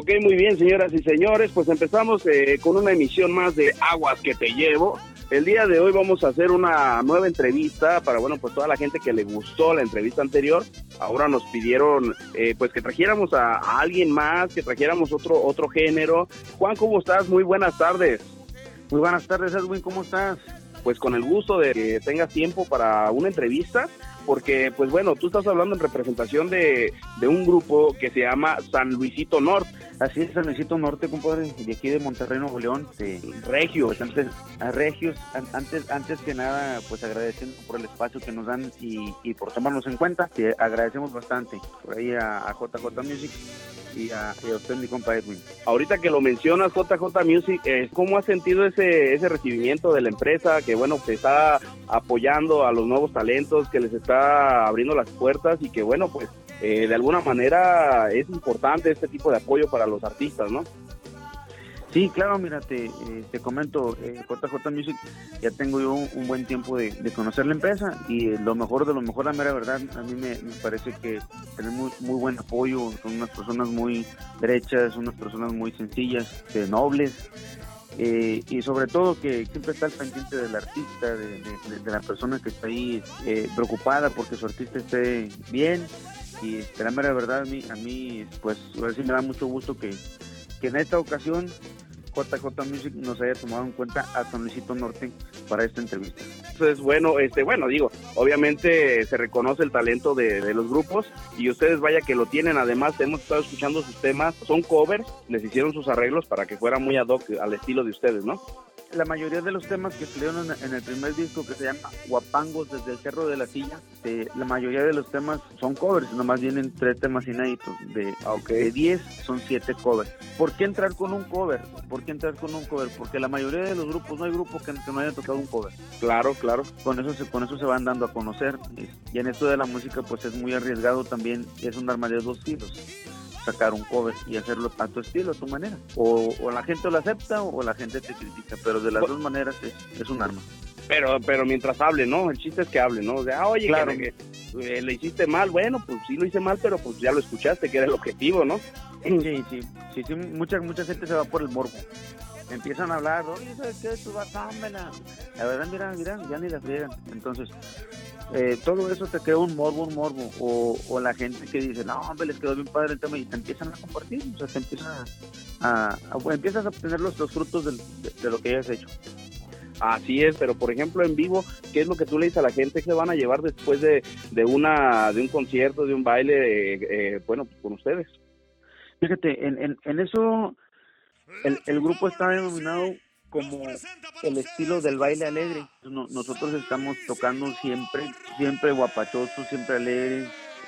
Ok, muy bien, señoras y señores, pues empezamos con una emisión más de Aguas que te llevo. El día de hoy vamos a hacer una nueva entrevista para, bueno, pues toda la gente que le gustó la entrevista anterior. Ahora nos pidieron, pues que trajéramos a alguien más, que trajéramos otro género. Juan, ¿cómo estás? Muy buenas tardes. Muy buenas tardes, Edwin, ¿cómo estás? Pues con el gusto de que tengas tiempo para una entrevista, porque, pues bueno, tú estás hablando en representación de un grupo que se llama San Luisito Norte. Así es, San Luisito Norte, compadre, de aquí de Monterrey, Nuevo León, de Regios. Pues a Regios, antes que nada, pues agradeciendo por el espacio que nos dan y por tomarnos en cuenta, te agradecemos bastante, por ahí a JJ Music y a usted, mi compa Edwin. Ahorita que lo mencionas, JJ Music, ¿cómo has sentido ese recibimiento de la empresa que, bueno, te está apoyando a los nuevos talentos, que les está abriendo las puertas y que, bueno, pues de alguna manera es importante este tipo de apoyo para los artistas, ¿no? Sí, claro, mira, te comento, JJ Music, ya tengo yo un buen tiempo de conocer la empresa y lo mejor de lo mejor, la mera verdad, a mí me parece que tenemos muy buen apoyo, son unas personas muy derechas, unas personas muy sencillas, nobles, y sobre todo que siempre está al pendiente del artista, de la persona que está ahí preocupada porque su artista esté bien, y la mera verdad, a mí pues a ver si me da mucho gusto que en esta ocasión JJ Music nos haya tomado en cuenta a San Luisito Norte para esta entrevista. Entonces, bueno, digo, obviamente se reconoce el talento de los grupos y ustedes vaya que lo tienen. Además, hemos estado escuchando sus temas, son covers, les hicieron sus arreglos para que fuera muy ad hoc al estilo de ustedes, ¿no? La mayoría de los temas que salieron en el primer disco, que se llama Guapangos desde el Cerro de la Silla, la mayoría de los temas son covers, nomás vienen 3 temas inéditos. De 10 son 7 covers. ¿Por qué entrar con un cover? Porque la mayoría de los grupos, no hay grupo que no haya tocado un cover. Claro. Con eso se van dando a conocer. Y en esto de la música pues es muy arriesgado también, es un arma de 2 filos. Sacar un cover y hacerlo a tu estilo, a tu manera. O la gente lo acepta o la gente te critica, pero de las dos maneras es un arma. Pero mientras hable, ¿no? El chiste es que hable, ¿no? O sea, oye, claro, que le hiciste mal, bueno, pues sí lo hice mal, pero pues ya lo escuchaste, que era el objetivo, ¿no? Sí, mucha gente se va por el morbo. Empiezan a hablar, oye, ¿sabes qué? Tú vas a la verdad, mira, ya ni la friegan. Entonces, todo eso te crea un morbo, o la gente que dice, no, hombre, les quedó bien padre el tema, y te empiezan a compartir, o sea, te empiezas a obtener los frutos de lo que hayas hecho. Así es, pero por ejemplo en vivo, ¿qué es lo que tú le dices a la gente que van a llevar después de un concierto, de un baile, bueno, pues con ustedes? Fíjate, en eso el grupo está denominado como el estilo del baile alegre. Nosotros estamos tocando siempre guapachosos, siempre alegres,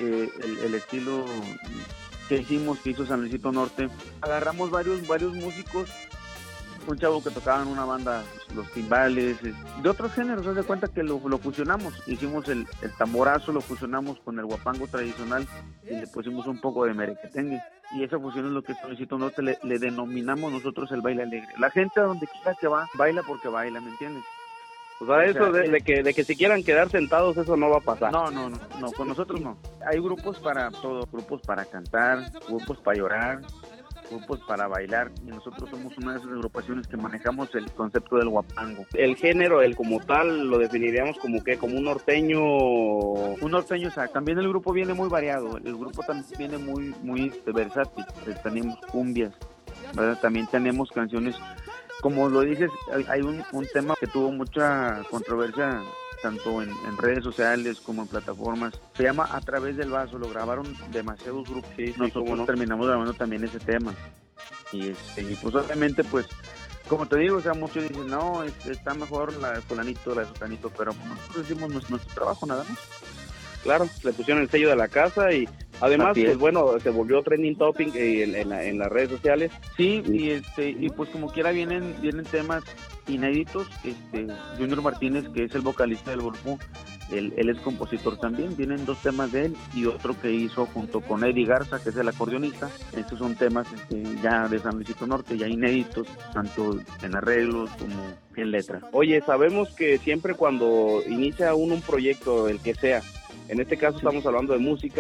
el estilo que hizo San Luisito Norte. Agarramos varios músicos, un chavo que tocaba en una banda, los timbales, de otros géneros, haz de cuenta que lo fusionamos, hicimos el tamborazo, lo fusionamos con el guapango tradicional y le pusimos un poco de merequetengue, y esa fusión es lo que San Luisito Norte le denominamos nosotros el baile alegre. La gente a donde quiera que va, baila porque baila, ¿me entiendes? O sea, eso de que si quieran quedar sentados, eso no va a pasar. No, con nosotros no. Hay grupos para todo, grupos para cantar, grupos para llorar, grupos para bailar, y nosotros somos una de esas agrupaciones que manejamos el concepto del guapango. El género, como tal, lo definiríamos como un norteño. Un norteño, o sea, también el grupo viene muy variado, el grupo también viene muy versátil. Tenemos cumbias, ¿verdad? También tenemos canciones, como lo dices, hay un tema que tuvo mucha controversia tanto en redes sociales como en plataformas, se llama A Través del Vaso, lo grabaron demasiados grupos, nosotros terminamos grabando también ese tema, y pues obviamente, pues, como te digo, o sea, muchos dicen, no, está mejor la de fulanito, la de sotanito, pero nosotros decimos nuestro trabajo nada más. Claro, le pusieron el sello de la casa y además, pues bueno, se volvió trending topic en las redes sociales. Sí, y pues como quiera vienen temas inéditos. Junior Martínez, que es el vocalista del grupo, él es compositor también, vienen 2 temas de él y otro que hizo junto con Eddie Garza, que es el acordeonista. Estos son temas ya de San Luisito Norte, ya inéditos, tanto en arreglos como en letra. Oye, sabemos que siempre cuando inicia uno un proyecto, el que sea, en este caso estamos hablando de música,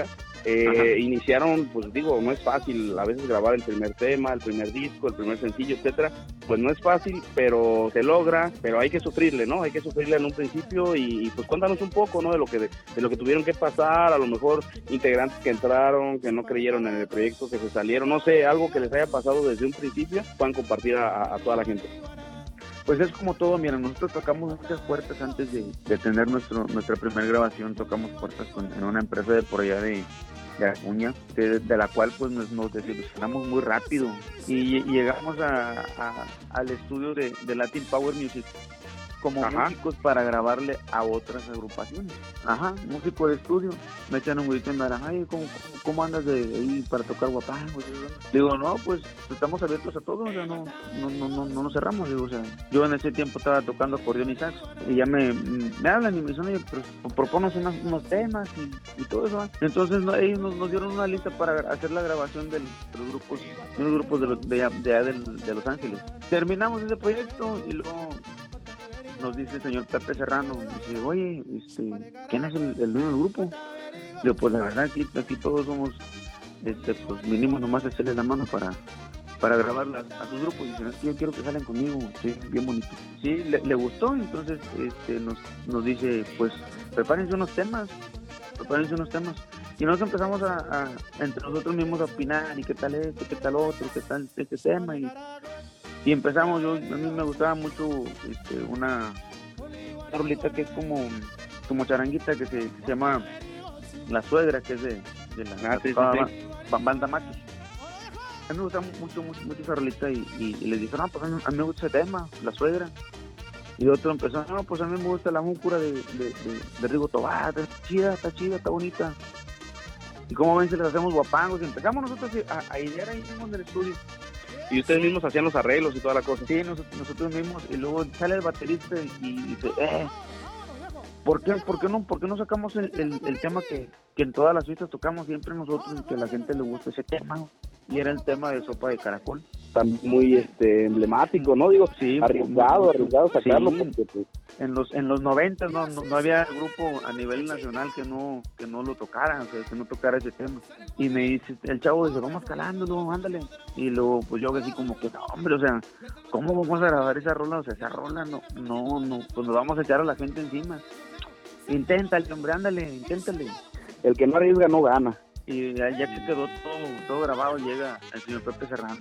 iniciaron, pues digo, no es fácil a veces grabar el primer tema, el primer disco, el primer sencillo, etcétera, pues no es fácil, pero se logra, pero hay que sufrirle, ¿no? Hay que sufrirle en un principio y pues cuéntanos un poco, ¿no? De lo que tuvieron que pasar, a lo mejor integrantes que entraron, que no creyeron en el proyecto, que se salieron, no sé, algo que les haya pasado desde un principio, puedan compartir a toda la gente. Pues es como todo, mira, nosotros tocamos muchas puertas antes de tener nuestra primera grabación, tocamos puertas en una empresa de por allá de Acuña, de la cual pues nos desilusionamos muy rápido y llegamos al estudio de Latin Power Music como músicos para grabarle a otras agrupaciones. Músico de estudio. Me echan un grito y me dirán, ay, ¿cómo andas de ahí para tocar guapango? Digo, no, pues estamos abiertos a todo, o sea, no nos cerramos. Digo, o sea, yo en ese tiempo estaba tocando acordeón y sax y ya me hablan y me dicen, oye, pero proponos unos temas y todo eso. Entonces ellos nos dieron una lista para hacer la grabación de los grupos de Los Ángeles. Terminamos ese proyecto y luego nos dice el señor Pepe Serrano, dice, oye, ¿quién es el dueño del grupo? Digo, pues la verdad aquí todos somos, pues vinimos nomás a echarles la mano para grabar a sus grupos. Dicen, es que yo quiero que salgan conmigo, sí, bien bonito. Sí, le gustó, entonces nos dice, pues prepárense unos temas. Y nos empezamos a entre nosotros mismos a opinar, y qué tal este, qué tal otro, qué tal este tema, y empezamos. A mí me gustaba mucho una rolita que es como charanguita, que se llama La Suegra, que es de la banda Machos. A mí me gustaba mucho esa rolita y les dije, no, pues a mí me gusta ese tema, La Suegra. Y otro empezó, no, pues a mí me gusta la múcura de Rigo Tobar, está chida, está bonita. Y como ven, se les hacemos guapangos, y empezamos nosotros a idear ahí mismo en el estudio. Y ustedes mismos hacían los arreglos y toda la cosa. Sí, nosotros mismos, y luego sale el baterista y dice, ¿por qué no sacamos el tema que en todas las fiestas tocamos siempre nosotros, y que a la gente le gusta ese tema? Y era el tema de Sopa de Caracol. También muy emblemático, ¿no? Digo, sí, arriesgado sacarlo, sí. Porque pues en los 90 no había grupo a nivel nacional que no lo tocara, o sea, que no tocara ese tema. Y me dice, el chavo dice, vamos calándolo, ándale. Y luego pues yo así como que, no, hombre, o sea, ¿cómo vamos a grabar esa rola? O sea, esa rola no, pues nos vamos a echar a la gente encima. Inténtale, hombre, ándale, inténtale. El que no arriesga no gana. Y ya que quedó todo grabado, llega el señor Pepe Serrano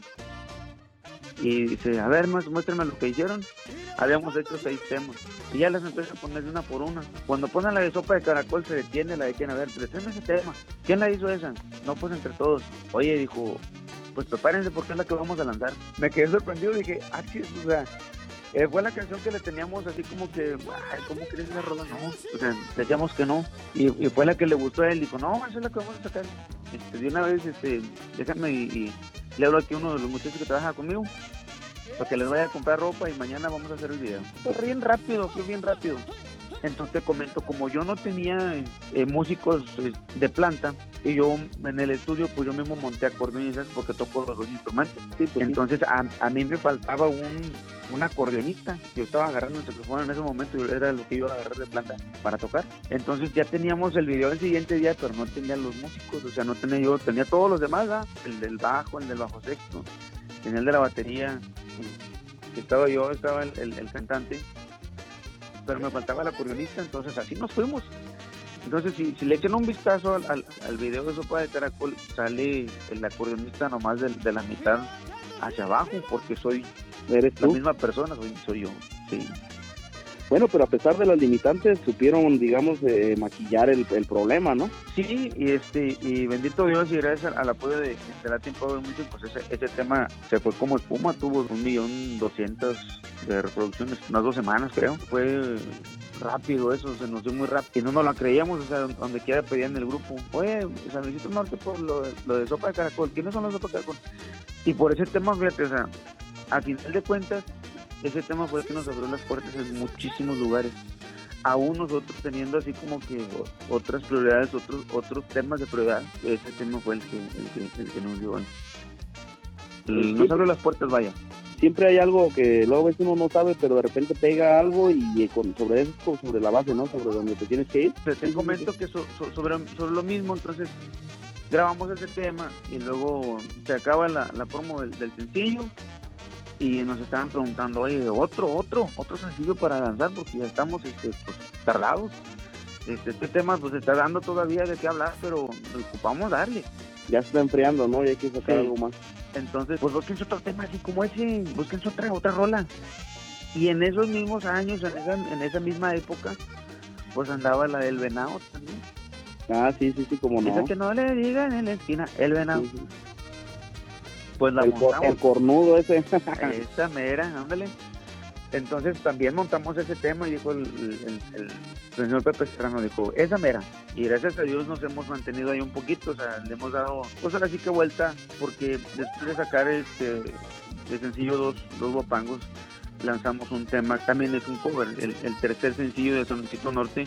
y dice, a ver, muéstrenme lo que hicieron. Habíamos hecho 6 temas y ya las empiezan a poner de una por una. Cuando ponen la de Sopa de Caracol se detiene la de quién, a ver, tráeme ese tema. ¿Quién la hizo esa? No, pues entre todos. Oye, dijo, pues prepárense porque es la que vamos a lanzar. Me quedé sorprendido, dije, o sea, fue la canción que le teníamos así como que, ¿cómo crees esa rola? No, o sea, decíamos que no, y fue la que le gustó a él. Dijo, no, esa es la que vamos a sacar. De una vez, déjame y le hablo aquí a uno de los muchachos que trabaja conmigo para que les vaya a comprar ropa y mañana vamos a hacer el video. Fue bien rápido. Entonces te comento, como yo no tenía músicos de planta, y yo en el estudio pues yo mismo monté acordeonistas porque toco los dos instrumentos. Sí, pues, entonces a mí me faltaba un acordeonista. Yo estaba agarrando el saxofón en ese momento y era lo que iba a agarrar de planta para tocar. Entonces ya teníamos el video el siguiente día, pero no tenía los músicos, o sea, tenía todos los demás, ¿verdad? El del bajo sexto, tenía el de la batería, estaba el cantante, pero me faltaba el acordeonista. Entonces así nos fuimos. Entonces si le echan un vistazo al video de Sopa de Caracol, sale el acordeonista nomás de la mitad hacia abajo, porque eres la misma persona, soy yo, sí. Bueno, pero a pesar de las limitantes supieron, digamos, maquillar el problema, ¿no? Sí, y bendito Dios, y gracias al apoyo de Latin Power Music, pues ese tema se fue como espuma, tuvo 1,200,000 de reproducciones, unas 2 semanas creo. Fue rápido eso, se nos dio muy rápido, y no nos la creíamos, o sea, donde quiera pedían el grupo, oye, San Luisito Norte por lo de Sopa de Caracol, ¿quiénes son los Sopa de Caracol? Y por ese tema, fíjate, o sea, a final de cuentas, ese tema fue el que nos abrió las puertas en muchísimos lugares. Aún nosotros teniendo así como que otras prioridades, otros temas de prioridad, ese tema fue el que nos dio. Nos abrió las puertas, vaya. Siempre hay algo que luego a veces uno no sabe, pero de repente pega algo y sobre la base, ¿no? Sobre donde te tienes que ir. Te comento que sobre lo mismo, entonces grabamos ese tema y luego se acaba la promo del sencillo y nos estaban preguntando, oye, otro sencillo para lanzar porque ya estamos pues, tardados. Este tema pues está dando todavía de qué hablar, pero ocupamos darle. Ya se está enfriando, ¿no? Y hay que sacar algo más. Entonces, pues búsquense otro tema así como ese, búsquense otra rola. Y en esos mismos años, en esa misma época, pues andaba la del Venado también. Ah, sí, como no. Esa que no le digan en la esquina, el Venado. Sí. Pues la montamos. El cornudo ese. Esa mera, ándale. Entonces también montamos ese tema y dijo el señor Pepe Serrano, dijo, esa mera. Y gracias a Dios nos hemos mantenido ahí un poquito, o sea, le hemos dado, pues ahora sí que vuelta, porque después de sacar el sencillo Dos Guapangos, lanzamos un tema, también es un cover, el tercer sencillo de Solecito Norte,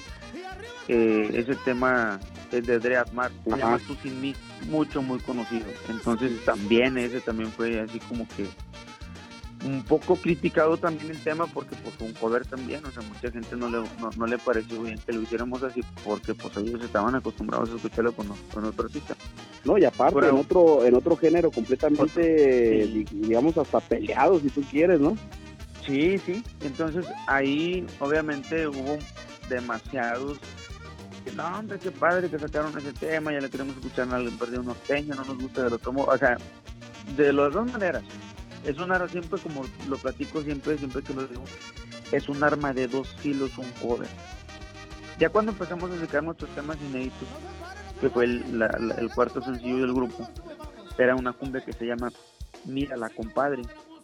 ese tema es de Dre Atmar, se llama Tú Sin Mí, muy conocido. Entonces también ese también fue así como que un poco criticado también el tema porque pues un cover también, o sea, mucha gente no le pareció bien que lo hiciéramos así porque pues ellos estaban acostumbrados a escucharlo con otro artista. No, y aparte pero, en otro género completamente, sí, digamos hasta peleado si tú quieres, ¿no? Sí, entonces ahí obviamente hubo demasiados, no hombre, qué padre que sacaron ese tema, ya le queremos escuchar a alguien perdido norteño, no nos gusta del otro modo, o sea, de las dos maneras. Es un arma, siempre como lo platico siempre que lo digo, es un arma de dos filos, un cover. Ya cuando empezamos a sacar nuestros temas inéditos, que fue el cuarto sencillo del grupo, era una cumbia que se llama Mírala, compadre.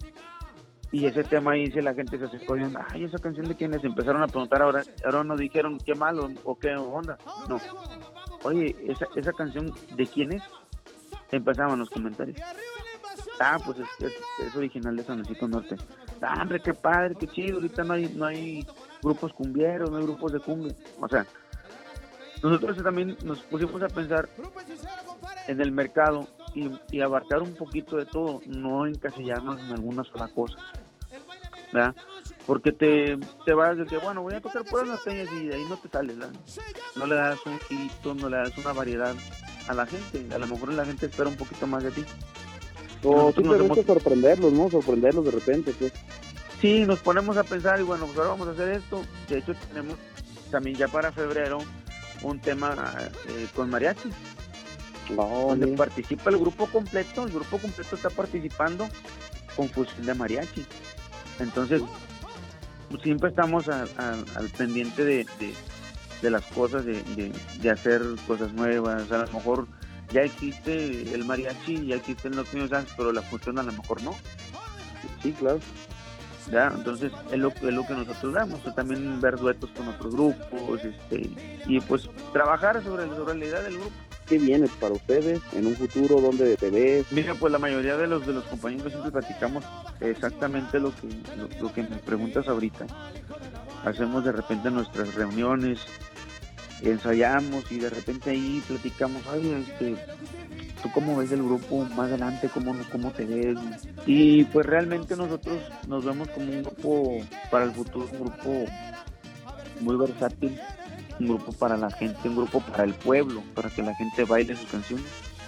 Y ese tema ahí, la gente se acercó y dijo, ay, esa canción de quién es, empezaron a preguntar, ahora nos dijeron qué malo o qué onda. No, oye, esa canción de quién es, empezaban los comentarios. Pues es original de Solecito Norte. Hombre, qué padre, qué chido, ahorita no hay grupos cumbieros, no hay grupos de cumbia. O sea, nosotros también nos pusimos a pensar en el mercado y abarcar un poquito de todo, no encasillarnos en alguna sola cosa, ¿verdad? Porque te vas de que, bueno, voy a tocar puras norteñas y de ahí no te sales, ¿verdad? No le das un hito, no le das una variedad a la gente, a lo mejor la gente espera un poquito más de ti. O simplemente sorprenderlos, ¿no? Sorprenderlos de repente, pues. Sí, nos ponemos a pensar y bueno, pues ahora vamos a hacer esto. De hecho, tenemos también ya para febrero un tema con mariachi. Donde participa el grupo completo está participando con fusión de mariachi. Entonces, pues, siempre estamos al pendiente de las cosas, de hacer cosas nuevas. A lo mejor ya existe el mariachi, ya existe el norteño, pero la fusión a lo mejor no. Sí, claro. ¿Ya? Entonces es lo que nosotros damos, también ver duetos con otros grupos, y pues trabajar sobre la idea del grupo. ¿Qué viene para ustedes en un futuro? ¿Dónde te ves? Mira, pues la mayoría de los compañeros siempre platicamos exactamente lo que me preguntas ahorita. Hacemos de repente nuestras reuniones, ensayamos y de repente ahí platicamos, ay, ¿tú cómo ves el grupo más adelante? ¿Cómo te ves? Y pues realmente nosotros nos vemos como un grupo para el futuro, un grupo muy versátil, un grupo para la gente, un grupo para el pueblo, para que la gente baile sus canciones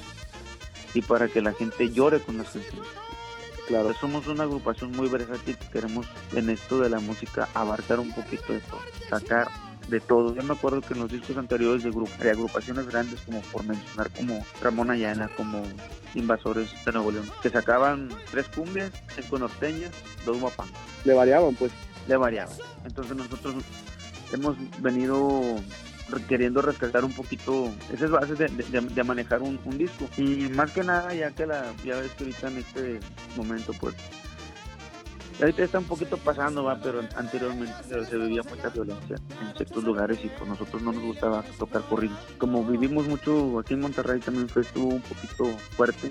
y para que la gente llore con las canciones. Claro, somos una agrupación muy versátil, queremos en esto de la música abarcar un poquito de todo, sacar de todo. Yo me acuerdo que en los discos anteriores de agrupaciones grandes, como por mencionar, como Ramón Ayala, como Invasores de Nuevo León, que sacaban 3 cumbias, 5 norteñas, 2 guapangos. Le variaban, pues. Le variaban. Entonces nosotros hemos venido queriendo rescatar un poquito esas bases de manejar un disco. Y más que nada, ya ves que ahorita en este momento, pues, ahorita está un poquito pasando, pero anteriormente se vivía mucha violencia en ciertos lugares y pues nosotros no nos gustaba tocar corridos. Como vivimos mucho aquí en Monterrey, también estuvo un poquito fuerte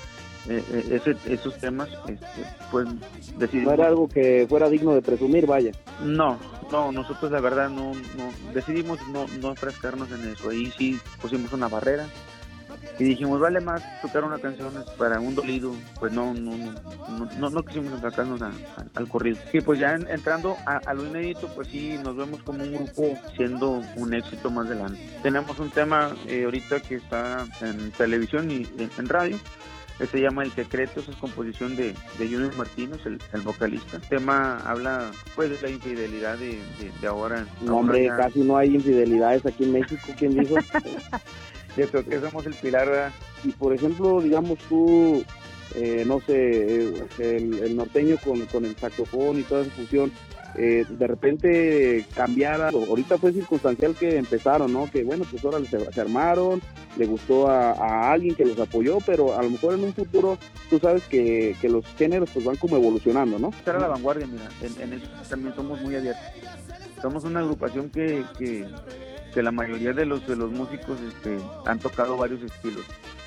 esos temas, pues decidimos... No era algo que fuera digno de presumir, vaya. No, nosotros la verdad no decidimos no enfrascarnos en eso. Ahí sí pusimos una barrera y dijimos, vale más tocar una canción para un dolido, pues no quisimos sacarnos al corrido. Y pues ya entrando a lo inédito, pues sí, nos vemos como un grupo siendo un éxito más adelante. Tenemos un tema ahorita que está en televisión y en radio, se llama El Secreto, esa es composición de Junior Martínez, el vocalista. El tema habla pues de la infidelidad de ahora. No, hombre, ya... casi no hay infidelidades aquí en México, ¿quién dijo? Yo creo que somos el pilar, ¿verdad? Y por ejemplo, digamos tú, no sé, el norteño con el saxofón y toda esa fusión, de repente cambiara, ahorita fue circunstancial que empezaron, ¿no? Que bueno, pues ahora se armaron, le gustó a alguien que los apoyó, pero a lo mejor en un futuro tú sabes que los géneros pues van como evolucionando, ¿no? Estar a la vanguardia, mira, en eso también somos muy abiertos. Somos una agrupación que la mayoría de los músicos han tocado varios estilos.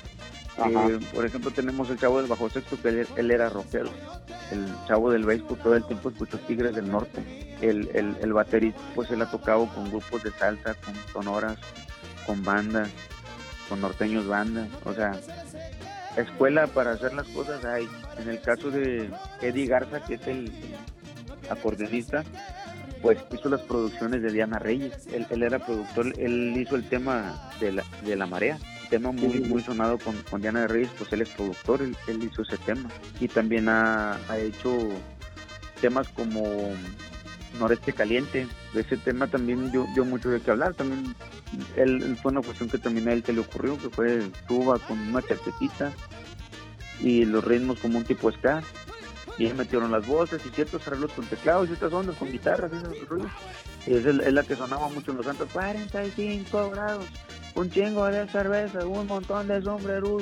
Por ejemplo, tenemos el chavo del bajo sexto, que él era rockero. El chavo del bass, pues todo el tiempo escuchó Tigres del Norte. El baterista, pues él ha tocado con grupos de salsa, con sonoras, con bandas, con norteños bandas. O sea, escuela para hacer las cosas hay. En el caso de Eddie Garza, que es el acordeonista, pues hizo las producciones de Diana Reyes. Él era productor, él hizo el tema de la marea. Tema muy sonado con Diana Reyes, pues él es productor, él hizo ese tema. Y también ha hecho temas como Noreste Caliente. De ese tema también dio mucho de qué hablar. También él fue una cuestión que también a él se le ocurrió, que fue tuba con una chaquetita y los ritmos como un tipo ska. Y ahí metieron las voces y ciertos arreglos con teclados y estas ondas con guitarras y esos ruidos. Y es la que sonaba mucho en los santos. 45 grados. Un chingo de cerveza, un montón de sombreros.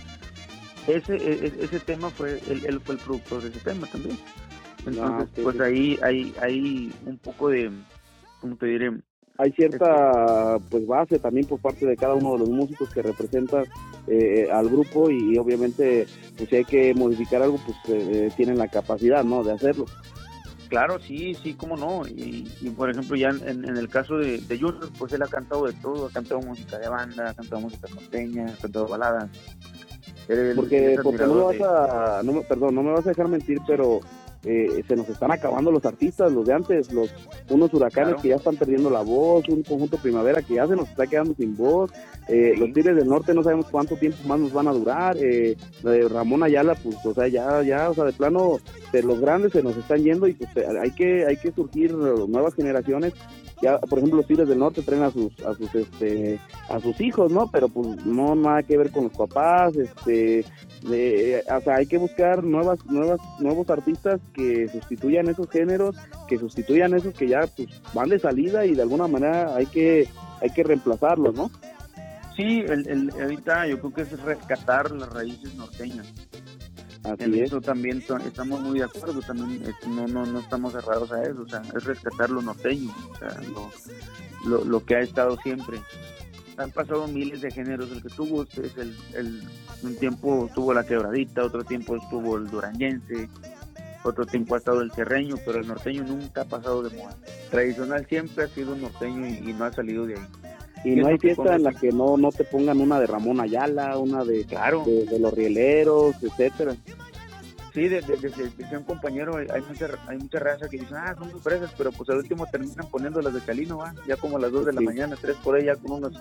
Ese tema él fue el productor de ese tema también. Entonces, pues ahí hay un poco de, ¿cómo te diré? Hay cierta pues base también por parte de cada uno de los músicos que representan al grupo y obviamente pues si hay que modificar algo pues tienen la capacidad, ¿no?, de hacerlo. Claro, sí, cómo no. Y por ejemplo, ya en el caso de Junior, pues él ha cantado de todo, ha cantado música de banda, ha cantado música norteña, ha cantado baladas. Porque no me vas a dejar mentir, pero se nos están acabando los artistas, los de antes, unos huracanes, claro, que ya están perdiendo la voz, un conjunto Primavera que ya se nos está quedando sin voz, los Tigres del Norte no sabemos cuánto tiempo más nos van a durar, Ramón Ayala, pues, o sea, ya, o sea, de plano, de los grandes se nos están yendo y pues hay que surgir nuevas generaciones. Ya, por ejemplo, los Tigres del Norte traen a sus hijos, ¿no? Pero pues no nada que ver con los papás, o sea, hay que buscar nuevos artistas que sustituyan esos géneros, que sustituyan esos que ya pues van de salida y de alguna manera hay que reemplazarlos, ¿no? Sí, ahorita yo creo que es rescatar las raíces norteñas. Así es. Eso también estamos muy de acuerdo, también no estamos cerrados a eso, o sea, es rescatar lo norteño, o sea, lo que ha estado siempre. Han pasado miles de géneros, el que tuvo un tiempo estuvo la quebradita, otro tiempo estuvo el duranguense, otro tiempo ha estado el serreño, pero el norteño nunca ha pasado de moda. Tradicional siempre ha sido norteño y no ha salido de ahí. Y no hay fiesta en la que no te pongan una de Ramón Ayala, una de los rieleros, etcétera. Sí, decía un compañero, hay mucha raza que dicen, son sorpresas, pero pues al último terminan poniendo las de Chalino, ya como a las 2 de la mañana, 3 por ahí, ya con unos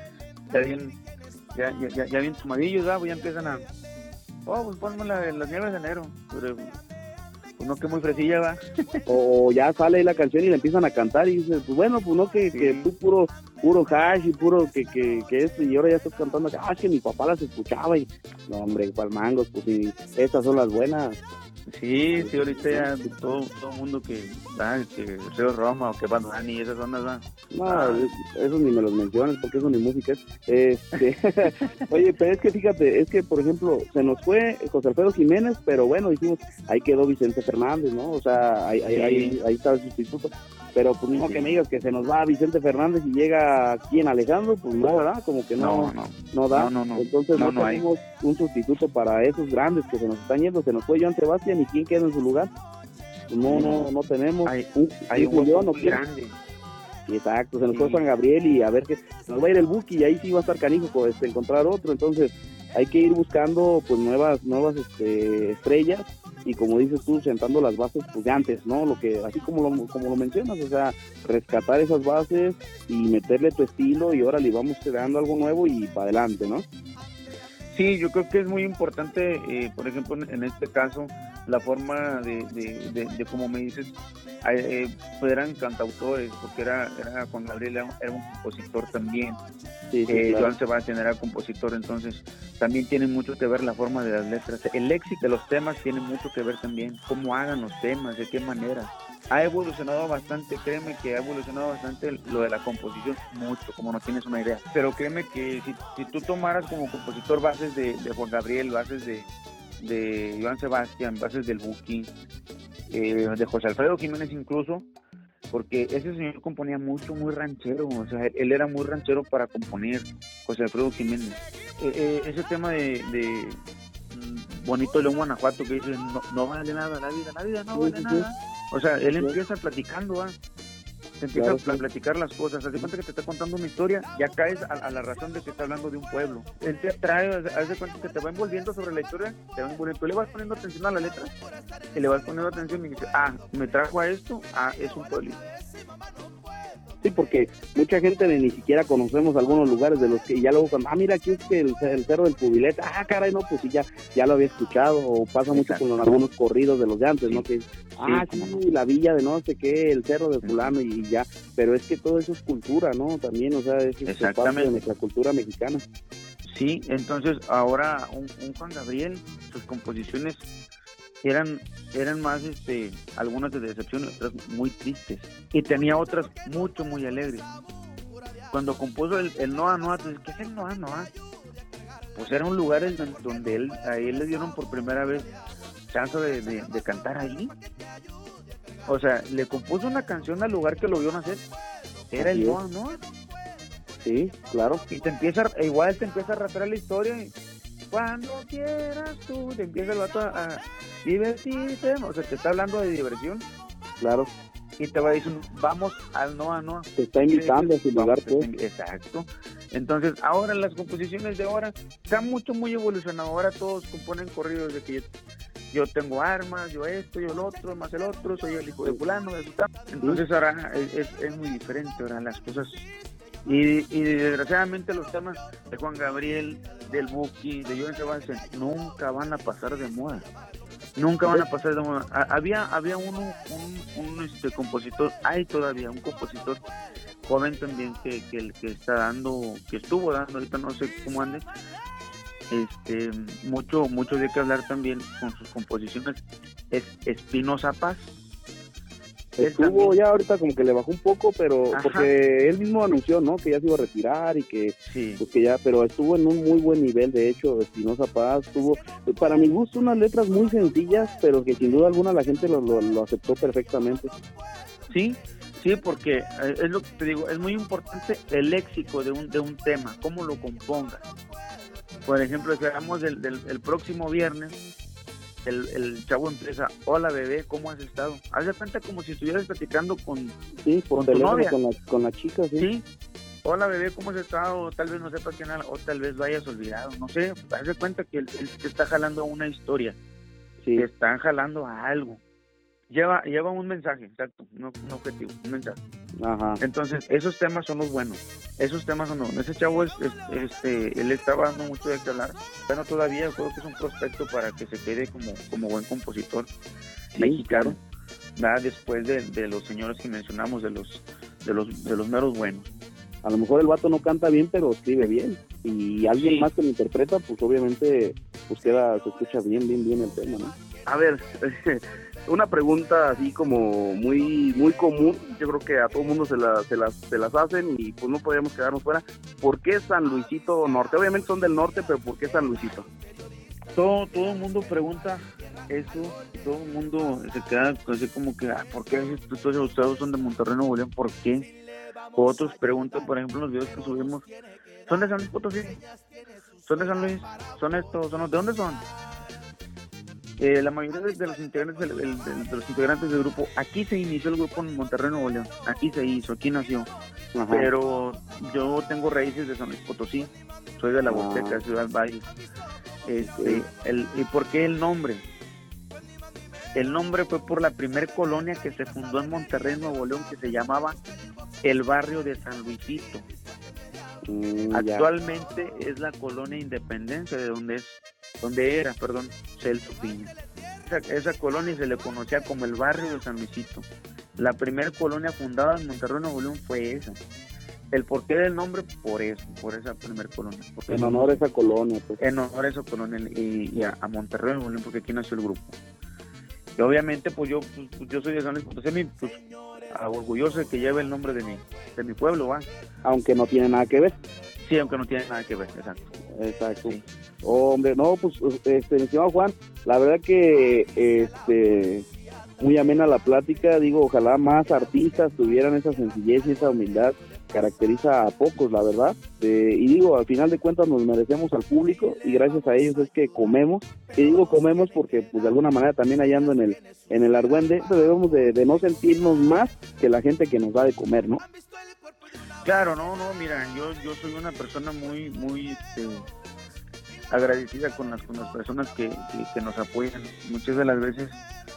ya bien sumadillos, ya empiezan a, pues ponme las nieves de enero, pero pues no, que muy fresilla, va. O ya sale ahí la canción y la empiezan a cantar y dices, pues bueno, pues no, que tú puro hash y puro que esto, y ahora ya estás cantando que mi papá las escuchaba y no, hombre, palmangos, pues sí, estas son las buenas. Sí, ahorita ya todo el mundo que Río Roma o que Bad Bunny y esas zonas va. No, eso ni me los menciones porque eso ni música es. Oye, pero es que fíjate, por ejemplo, se nos fue José Alfredo Jiménez, pero bueno, dijimos, ahí quedó Vicente Fernández, ¿no? O sea, ahí está el sustituto. Pero pues no, que me digas que se nos va Vicente Fernández y llega ¿quién? Alejandro, pues no, ¿verdad? Como que no da. No. Entonces no tenemos un sustituto para esos grandes que se nos están yendo. Se nos fue Joan Sebastián y ¿quién queda en su lugar? No tenemos. Hay un Julián grande. Y exacto, se nos fue Juan Gabriel y a ver que nos va a ir el Buki y ahí sí va a estar canijo pues, encontrar otro, entonces hay que ir buscando pues nuevas estrellas y como dices tú, sentando las bases pues de antes, ¿no? Lo que, así como lo mencionas, o sea, rescatar esas bases y meterle tu estilo y órale, vamos creando algo nuevo y para adelante, ¿no? Sí, yo creo que es muy importante, por ejemplo, en este caso, la forma de como me dices, pues eran cantautores, porque era Juan Gabriel era un compositor también, Sí, claro. Joan Sebastián era compositor, entonces también tiene mucho que ver la forma de las letras. El léxico de los temas tiene mucho que ver también, cómo hagan los temas, de qué manera. Ha evolucionado bastante, créeme que ha evolucionado bastante lo de la composición, mucho, como no tienes una idea. Pero créeme que si tú tomaras como compositor bases de Juan Gabriel, bases de Joan Sebastián, bases del Buki, de José Alfredo Jiménez incluso, porque ese señor componía mucho, muy ranchero, o sea, él era muy ranchero para componer, José Alfredo Jiménez. Ese tema de Bonito León, Guanajuato, que dice, no vale nada la vida no vale nada. O sea, él empieza platicando, te empieza a platicar las cosas, haz de cuenta que te está contando una historia, ya caes a la razón de que está hablando de un pueblo. Él te atrae, haz de cuenta que te va envolviendo sobre la historia, tú le vas poniendo atención a la letra, y le vas poniendo atención y dices, me trajo a esto, es un pueblito. Sí, porque mucha gente ni siquiera conocemos algunos lugares de los que ya luego cuando, mira, aquí es que el Cerro del Cubilete, caray, no, pues sí, ya lo había escuchado, o pasa mucho con algunos corridos de los de antes, ¿no? Que sí, la villa de no sé qué, el cerro de fulano y ya, pero es que todo eso es cultura, ¿no? También, o sea, es parte de nuestra cultura mexicana. Sí, entonces ahora un Juan Gabriel, sus composiciones eran más algunas de decepción y otras muy tristes, y tenía otras muy alegres. Cuando compuso el Noa Noa, pues, ¿qué es el Noa Noa? Pues era un lugar donde a él le dieron por primera vez chance de cantar ahí. O sea, le compuso una canción al lugar que lo vio nacer, era el Noa Noa. Sí, claro. Y te empieza a arrastrar la historia y cuando quieras tú, te empieza el vato a divertirte, o sea, te está hablando de diversión. Claro. Y te va diciendo, vamos al Noa Noa. Te está invitando a su lugar, pues. Exacto. Entonces, ahora las composiciones de ahora están muy evolucionadas. Ahora todos componen corridos de que yo tengo armas, yo esto, yo lo otro, más el otro, soy el hijo de fulano, de sultán. Entonces ahora es muy diferente, ahora las cosas. Y desgraciadamente los temas de Juan Gabriel, del Buki, de Joan Sebastián, nunca van a pasar de moda. Nunca van a pasar de moda. Había un compositor, hay todavía un compositor joven también que estuvo dando, ahorita no sé cómo ande, mucho de qué hablar también con sus composiciones, es Espinoza Paz. Estuvo ya ahorita como que le bajó un poco, pero porque él mismo anunció, ¿no? Que ya se iba a retirar y que, pues que ya, pero estuvo en un muy buen nivel, de hecho, Espinoza Paz tuvo, para mi gusto, unas letras muy sencillas, pero que sin duda alguna la gente lo aceptó perfectamente. Sí, porque es lo que te digo, es muy importante el léxico de un tema, cómo lo compongas. Por ejemplo, si hablamos del próximo viernes, el chavo empieza, hola bebé, ¿cómo has estado? Haz de cuenta como si estuvieras platicando con tu novia. Con la chica, sí. Hola bebé, ¿cómo has estado? Tal vez no sepas quién era, o tal vez lo hayas olvidado, no sé. Haz de cuenta que él te está jalando a una historia, te están jalando a algo. Lleva un mensaje, exacto, un objetivo, un mensaje. Entonces, esos temas son los buenos. Esos temas son los buenos. Ese chavo él estaba dando mucho de qué hablar. Bueno, todavía creo que es un prospecto para que se quede como buen compositor mexicano, ¿verdad? Después de los señores que mencionamos, de los meros buenos. A lo mejor el vato no canta bien, pero escribe bien. Y alguien más que lo interpreta, pues obviamente pues se escucha bien el tema, ¿no? A ver, una pregunta así como muy común, yo creo que a todo el mundo se las hacen y pues no podríamos quedarnos fuera. ¿Por qué San Luisito Norte? Obviamente son del norte, pero ¿por qué San Luisito? Todo el mundo pregunta eso, y todo el mundo se queda así como que, ¿por qué todos ustedes son de Monterrey, Nuevo León? ¿Por qué? Otros preguntan, por ejemplo, en los videos que subimos, ¿son de San Luis Potosí? ¿Son de San Luis? ¿Son estos? ¿De dónde son? La mayoría de los integrantes de los integrantes del grupo, aquí se inició el grupo en Monterrey, Nuevo León, aquí se hizo, aquí nació. Ajá. Pero yo tengo raíces de San Luis Potosí, soy de la Huasteca, Ciudad Valles. ¿Y por qué el nombre? El nombre fue por la primer colonia que se fundó en Monterrey, Nuevo León, que se llamaba el barrio de San Luisito. Actualmente es la colonia Independencia, de donde era Celso Piña. Esa colonia se le conocía como el barrio de San Luisito. La primera colonia fundada en Monterrey, Nuevo León fue esa. El porqué del nombre, por esa primera colonia. En honor a esa colonia. Pues. En honor a esa colonia y a Monterrey, Nuevo León, porque aquí nació el grupo. Y obviamente, pues yo soy de San Luis Potosí, pues orgulloso de que lleve el nombre de mi pueblo, ¿va? Aunque no tiene nada que ver. Sí, aunque no tiene nada que ver, exacto. Sí. Hombre, no, pues, mi estimado Juan, la verdad que, muy amena la plática, digo, ojalá más artistas tuvieran esa sencillez y esa humildad, caracteriza a pocos, la verdad, y digo, al final de cuentas nos merecemos al público, y gracias a ellos es que comemos, y digo comemos porque, pues, de alguna manera también hallando en el argüende, debemos de no sentirnos más que la gente que nos da de comer, ¿no? Claro, no, mira, yo soy una persona muy agradecida con las personas que nos apoyan. Muchas de las veces,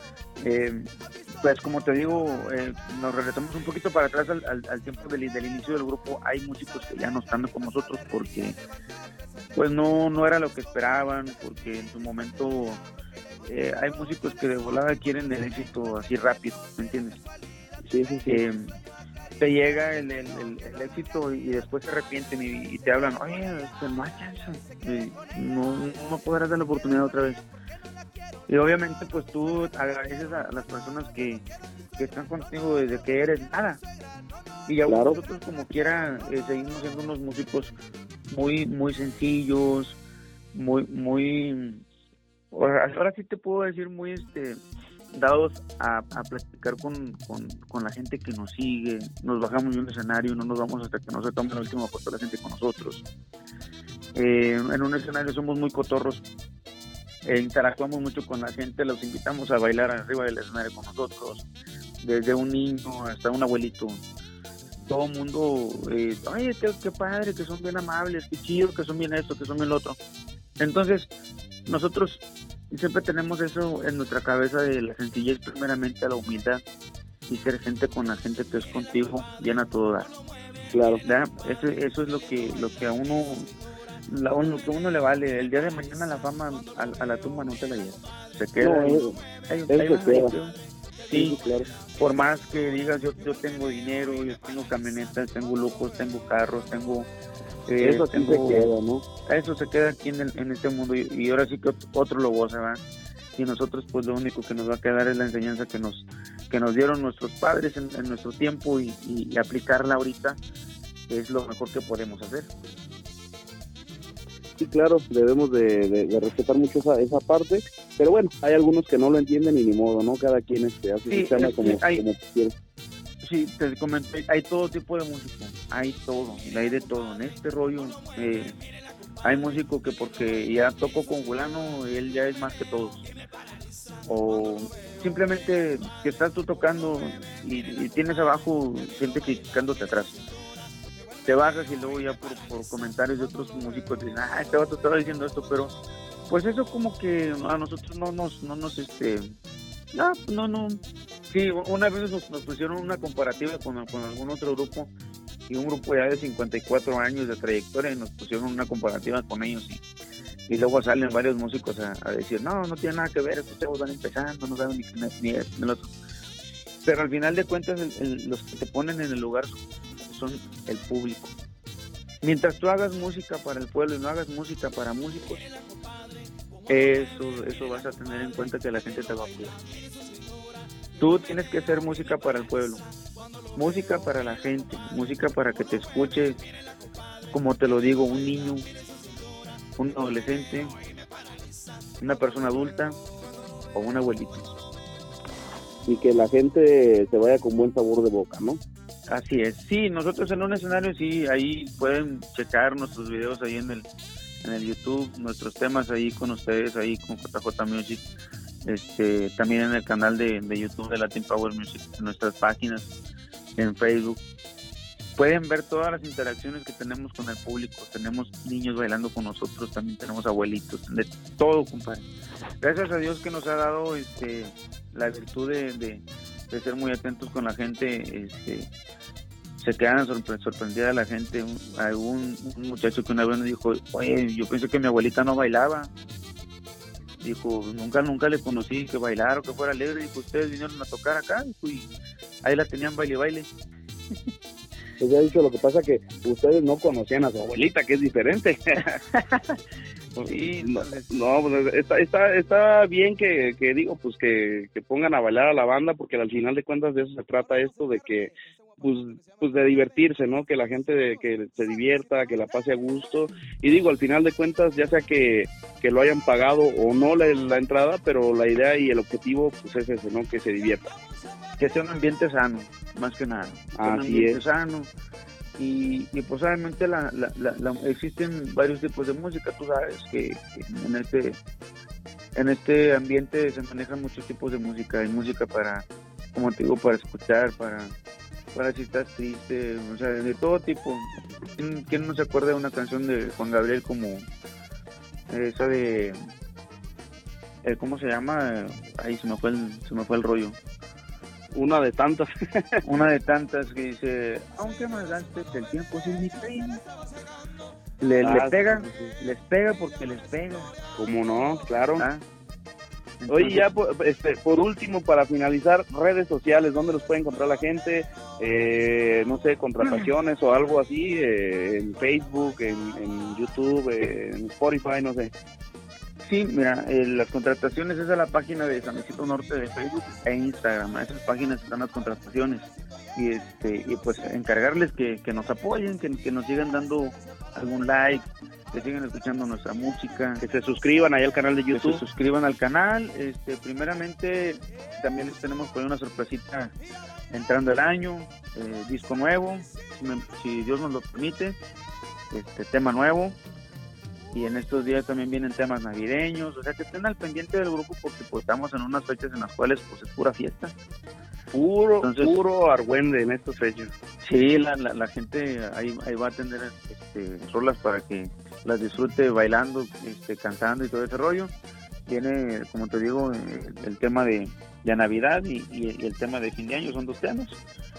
pues como te digo, nos regresamos un poquito para atrás al tiempo del inicio del grupo. Hay músicos que ya no están con nosotros porque pues no era lo que esperaban, porque en su momento hay músicos que de volada quieren el éxito así rápido, ¿me entiendes? Sí. Te llega el éxito y después se arrepienten y te hablan, oye, no hay chance, no podrás dar la oportunidad otra vez. Y obviamente pues tú agradeces a las personas que están contigo desde que eres nada. Y aún claro. Nosotros como quiera seguimos siendo unos músicos muy sencillos, muy ahora sí te puedo decir muy dados a platicar con la gente que nos sigue. Nos bajamos de un escenario, no nos vamos hasta que no se tome la última foto la gente con nosotros. En un escenario somos muy cotorros, interactuamos mucho con la gente, los invitamos a bailar arriba del escenario con nosotros, desde un niño hasta un abuelito. Todo el mundo, oye, qué padre, que son bien amables, qué chido, que son bien esto, que son bien lo otro. Entonces, nosotros siempre tenemos eso en nuestra cabeza, de la sencillez primeramente, a la humildad, y ser gente con la gente que es contigo, llena todo dar. Claro. Eso es lo que a uno, lo que a uno le vale. El día de mañana la fama a la tumba no te la lleva. Se queda Sí, claro. Por más que digas yo tengo dinero, yo tengo camionetas, tengo lujos, tengo carros, tengo... eso se queda, ¿no? Eso se queda aquí en este mundo y ahora sí que otro lo goza, ¿verdad? Y nosotros pues lo único que nos va a quedar es la enseñanza que nos dieron nuestros padres en nuestro tiempo y aplicarla ahorita es lo mejor que podemos hacer. Sí, claro, debemos de respetar mucho esa parte, pero bueno, hay algunos que no lo entienden y ni modo, ¿no? Cada quien hace su tema como quiere. Sí, te comenté, hay todo tipo de música, hay de todo. En este rollo hay músico que porque ya tocó con fulano, él ya es más que todos. O simplemente que estás tú tocando y tienes abajo gente criticándote atrás. Te bajas y luego ya por comentarios de otros músicos dicen, este vato estaba diciendo esto, pero pues eso como que a nosotros no. Sí, una vez nos pusieron una comparativa con algún otro grupo, y un grupo ya de 54 años de trayectoria, y nos pusieron una comparativa con ellos, y luego salen varios músicos a decir, no tiene nada que ver, estos chavos van empezando, no saben ni esto ni lo otro. Pero al final de cuentas los que te ponen en el lugar son el público. Mientras tú hagas música para el pueblo y no hagas música para músicos, eso vas a tener en cuenta, que la gente te va a cuidar. Tú tienes que hacer música para el pueblo, música para la gente, música para que te escuche, como te lo digo, un niño, un adolescente, una persona adulta o un abuelito. Y que la gente se vaya con buen sabor de boca, ¿no? Así es. Sí, nosotros en un escenario, sí, ahí pueden checar nuestros videos ahí en el YouTube, nuestros temas ahí con ustedes, ahí con JJ Music. también en el canal de YouTube de Latin Power Music, en nuestras páginas, en Facebook. Pueden ver todas las interacciones que tenemos con el público. Tenemos niños bailando con nosotros, también tenemos abuelitos, de todo, compadre. Gracias a Dios que nos ha dado la virtud de ser muy atentos con la gente. Se quedan sorprendida la gente. Hay un muchacho que una vez nos dijo: oye, yo pensé que mi abuelita no bailaba. Dijo, nunca le conocí que bailara o que fuera alegre. Dijo, ustedes vinieron a tocar acá, dijo, y ahí la tenían baile. Pues ya he dicho, lo que pasa que ustedes no conocían a su abuelita, que es diferente. Sí, no, pues está bien que digo, pues que pongan a bailar a la banda, porque al final de cuentas de eso se trata esto, de que pues de divertirse, ¿no? Que la gente que se divierta, que la pase a gusto. Y digo, al final de cuentas, ya sea que lo hayan pagado o no la entrada, pero la idea y el objetivo pues es ese, ¿no? Que se divierta. Que sea un ambiente sano, más que nada. Un ambiente sano. Y pues obviamente existen varios tipos de música. Tú sabes que en este ambiente se manejan muchos tipos de música. Hay música para, como te digo, para escuchar, para si estás triste, o sea, de todo tipo. ¿Quién no se acuerda de una canción de Juan Gabriel como esa de ¿cómo se llama? Ahí se me fue el rollo. Una de tantas. Una de tantas que dice, aunque me gastes el tiempo sin mi reina. Les pega porque les pega. ¿Cómo no? Claro. Entonces, oye, ya por último, para finalizar, redes sociales, ¿dónde los puede encontrar la gente? No sé, contrataciones o algo así, en Facebook, en YouTube, en Spotify, no sé. Sí, mira, las contrataciones es a la página de San Luisito Norte de Facebook e Instagram. A esas páginas están las contrataciones. Y pues encargarles que nos apoyen, que nos sigan dando algún like, que sigan escuchando nuestra música, que se suscriban ahí al canal de YouTube, que se suscriban al canal. Primeramente también les tenemos por ahí una sorpresita entrando el año, disco nuevo, si Dios nos lo permite, tema nuevo. Y en estos días también vienen temas navideños, o sea que estén al pendiente del grupo, porque pues estamos en unas fechas en las cuales pues es pura fiesta. Puro argüende en estas fechas. Sí, la gente ahí va a tener rolas para que las disfrute bailando, cantando y todo ese rollo. Viene, como te digo, el tema de Navidad y el tema de fin de año, son 2 temas.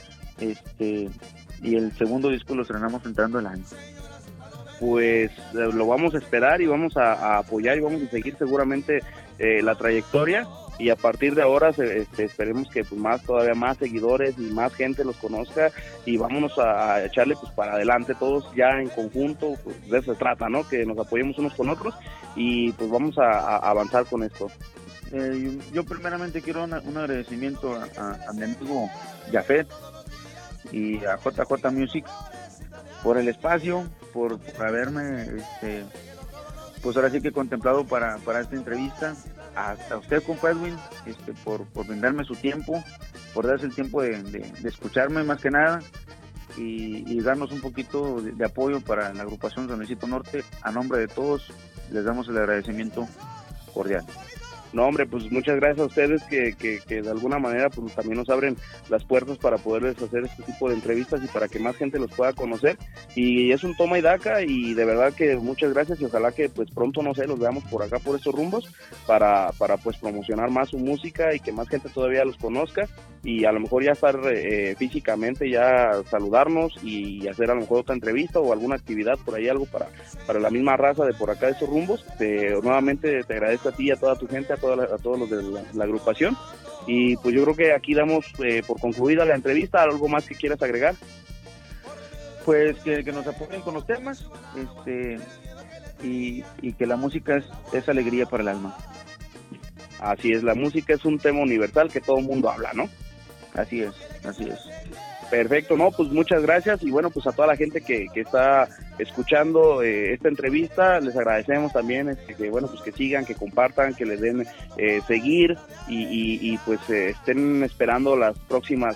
Y el segundo disco lo estrenamos entrando el año. Pues lo vamos a esperar y vamos a apoyar y vamos a seguir seguramente la trayectoria, y a partir de ahora esperemos que pues todavía más seguidores y más gente los conozca, y vámonos a echarle pues para adelante todos ya en conjunto, pues de eso se trata, ¿no? Que nos apoyemos unos con otros y pues vamos a avanzar con esto. Yo primeramente quiero un agradecimiento a mi amigo Jafet y a JJ Music por el espacio, por haberme pues ahora sí que contemplado para esta entrevista. Hasta usted, compa Edwin, por brindarme su tiempo, por darse el tiempo de escucharme más que nada, y darnos un poquito de apoyo para la agrupación San Luisito Norte. A nombre de todos les damos el agradecimiento cordial. No, hombre, pues muchas gracias a ustedes que de alguna manera pues también nos abren las puertas para poderles hacer este tipo de entrevistas y para que más gente los pueda conocer, y es un toma y daca, y de verdad que muchas gracias, y ojalá que pues pronto, no sé, los veamos por acá por estos rumbos para pues promocionar más su música y que más gente todavía los conozca, y a lo mejor ya estar físicamente, ya saludarnos y hacer a lo mejor otra entrevista o alguna actividad por ahí, algo para la misma raza de por acá de estos rumbos. Nuevamente te agradezco a ti y a toda tu gente, a todos los de la agrupación, y pues yo creo que aquí damos por concluida la entrevista. ¿Algo más que quieras agregar? Pues que nos apoyen con los temas, y que la música es alegría para el alma. Así es, la música es un tema universal que todo el mundo habla, ¿no? Así es. Perfecto, no, pues muchas gracias, y bueno, pues a toda la gente que está escuchando esta entrevista, les agradecemos también que bueno, pues que sigan, que compartan, que les den seguir, y pues estén esperando las próximas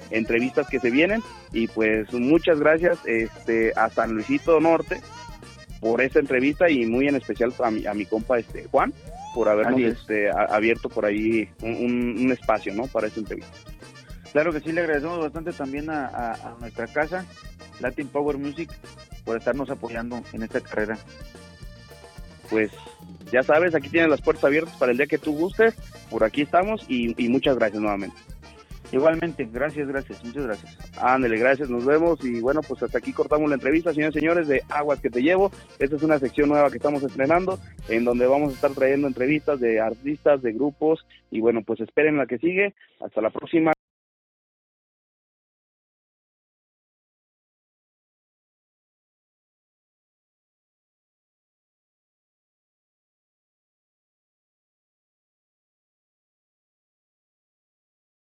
entrevistas que se vienen, y pues muchas gracias a San Luisito Norte, por esta entrevista y muy en especial a mi compa Juan, por habernos abierto por ahí un espacio, ¿no? Para esta entrevista. Claro que sí, le agradecemos bastante también a nuestra casa, Latin Power Music, por estarnos apoyando en esta carrera. Pues ya sabes, aquí tienes las puertas abiertas para el día que tú gustes, por aquí estamos y muchas gracias nuevamente. Igualmente, gracias, muchas gracias. Ándale, gracias, nos vemos y bueno, pues hasta aquí cortamos la entrevista, señores y señores de Aguas que te llevo. Esta es una sección nueva que estamos estrenando, en donde vamos a estar trayendo entrevistas de artistas, de grupos y bueno, pues esperen la que sigue. Hasta la próxima.